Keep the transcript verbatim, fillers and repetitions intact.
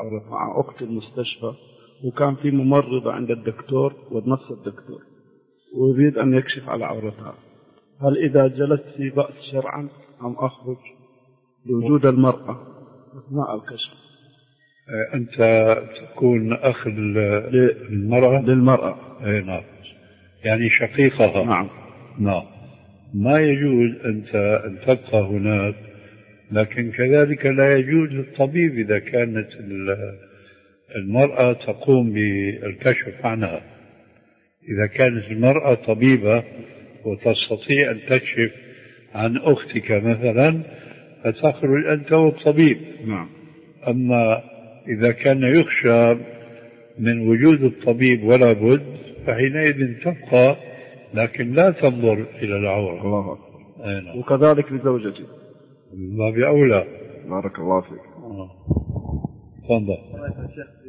عورتها مع أخت المستشفى، وكان في ممرضة عند الدكتور ونفس الدكتور ويريد أن يكشف على عورتها، هل إذا جلست في بأس شرعا أم أخرج لوجود المرأة أثناء الكشف؟ أنت تكون أخ المرأة للمرأة. أي نعم، يعني شقيقها. نعم نعم. ما يجوز أنت أن تبقى هناك، لكن كذلك لا يجوز للطبيب إذا كانت المرأة تقوم بالكشف عنها. إذا كانت المرأة طبيبة وتستطيع أن تكشف عن أختك مثلا فتخرج أنت والطبيب. نعم. أما إذا كان يخشى من وجود الطبيب ولا بد فحينئذ تبقى، لكن لا تنظر إلى العورة. الله أكبر. وكذلك لزوجتي من باب أولى. بارك الله فيك. تفضل.